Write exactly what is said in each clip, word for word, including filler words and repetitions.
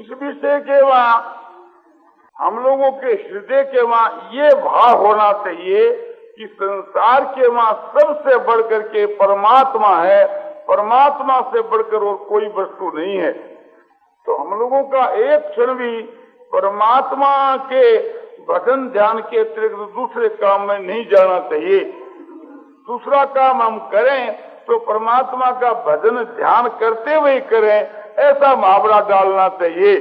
इस विषय के वहाँ हम लोगों के हृदय के वहाँ ये भाव होना चाहिए कि संसार के वहाँ सबसे बढ़कर के परमात्मा है, परमात्मा से बढ़कर और कोई वस्तु नहीं है। तो हम लोगों का एक क्षण भी परमात्मा के भजन ध्यान के अतिरिक्त दूसरे काम में नहीं जाना चाहिए। दूसरा काम हम करें तो परमात्मा का भजन ध्यान करते हुए करें, ऐसा मुहावरा डालना चाहिए।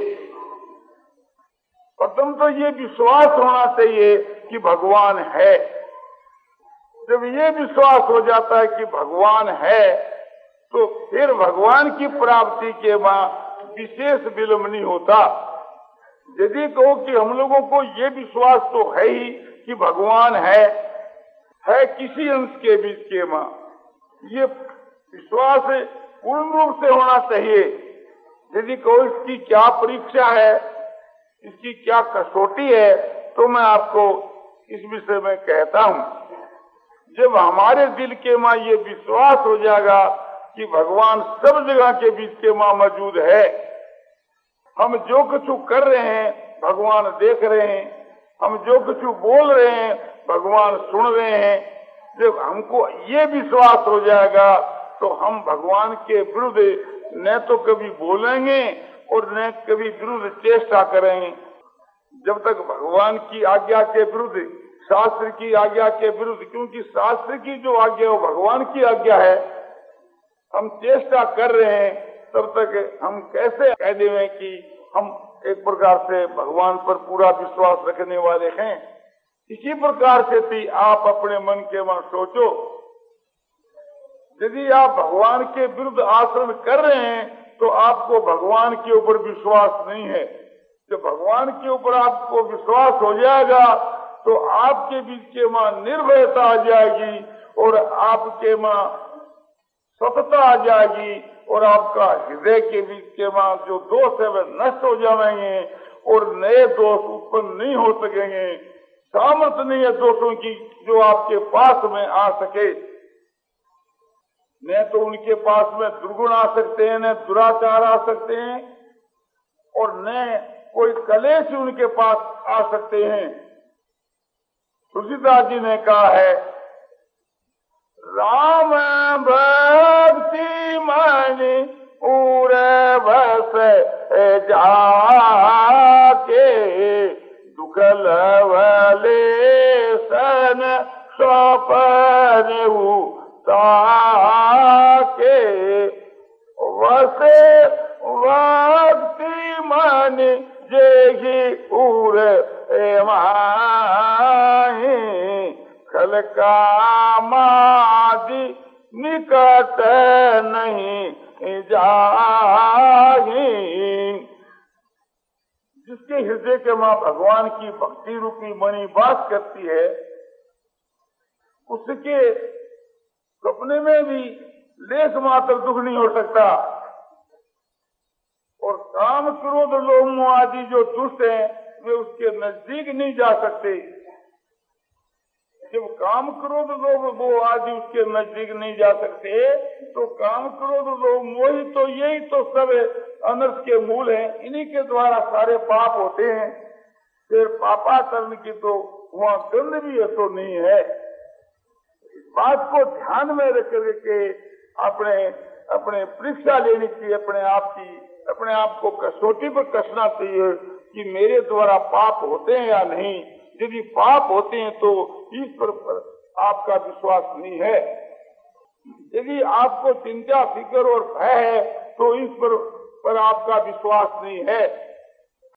प्रथम तो ये विश्वास होना चाहिए कि भगवान है। जब ये विश्वास हो जाता है कि भगवान है तो फिर भगवान की प्राप्ति के बाद विशेष विलंब नहीं होता। यदि कहो कि हम लोगों को ये विश्वास तो है ही कि भगवान है, है किसी अंश के बीच के मां, ये विश्वास पूर्ण रूप से होना चाहिए। यदि कहो इसकी क्या परीक्षा है, इसकी क्या कसौटी है, तो मैं आपको इस विषय में कहता हूँ। जब हमारे दिल के मां ये विश्वास हो जाएगा कि भगवान सब जगह के बीच के मां मौजूद है, हम जो कुछ कर रहे हैं भगवान देख रहे हैं, हम जो कुछ बोल रहे हैं भगवान सुन रहे हैं, जब हमको ये विश्वास हो जाएगा तो हम भगवान के विरुद्ध न तो कभी बोलेंगे और न कभी विरुद्ध चेष्टा करेंगे। जब तक भगवान की आज्ञा के विरुद्ध, शास्त्र की आज्ञा के विरुद्ध, क्योंकि शास्त्र की जो आज्ञा वो भगवान की आज्ञा है, हम चेष्टा कर रहे हैं, तब तक हम कैसे कह देंगे कि हम एक प्रकार से भगवान पर पूरा विश्वास रखने वाले हैं। इसी प्रकार से भी आप अपने मन के वहां सोचो, यदि आप भगवान के विरुद्ध आचरण कर रहे हैं तो आपको भगवान के ऊपर विश्वास नहीं है। जब भगवान के ऊपर आपको विश्वास हो जाएगा तो आपके बीच के मां निर्भयता आ जाएगी और आपके मां सतता आ जाएगी और आपका हृदय के बीच के मां जो दोष है वे नष्ट हो जाएंगे और नए दोष उत्पन्न नहीं हो सकेंगे। सामर्थ्य नहीं है दोषों की जो आपके पास में आ सके। न तो उनके पास में दुर्गुण आ सकते हैं, न दुराचार आ सकते हैं और न कोई कलेश उनके पास आ सकते हैं। तुलसीदास जी ने कहा है, राम भक्ति मन उर बस जाके दुख लवले सन स्वपन ताके वसे भक्ति मन जेहि उर माही खल कामादि निकट नहीं जाही। जिसके हृदय के मां भगवान की भक्ति रूपी मणि वास करती है, उसके सपने में भी लेस मात्र दुख नहीं हो सकता। और काम क्रोध लोभ मोह आदि जो दुष्ट हैं वे उसके नजदीक नहीं जा सकते। जब काम क्रोध लोभ मोह आदि उसके नजदीक नहीं जा सकते तो काम क्रोध लोभ मोह तो यही तो सब अनर्थ के मूल हैं। इन्हीं के द्वारा सारे पाप होते हैं। फिर पापाचरण की तो वहाँ गंध भी तो नहीं है। इस बात को ध्यान में रख के अपने अपने परीक्षा लेनी चाहिए, अपने आप की अपने आप को कसौटी पर कसना चाहिए कि मेरे द्वारा पाप होते हैं या नहीं। यदि पाप होते हैं तो ईश्वर पर आपका विश्वास नहीं है। यदि आपको चिंता फिक्र और भय है तो ईश्वर पर आपका विश्वास नहीं है।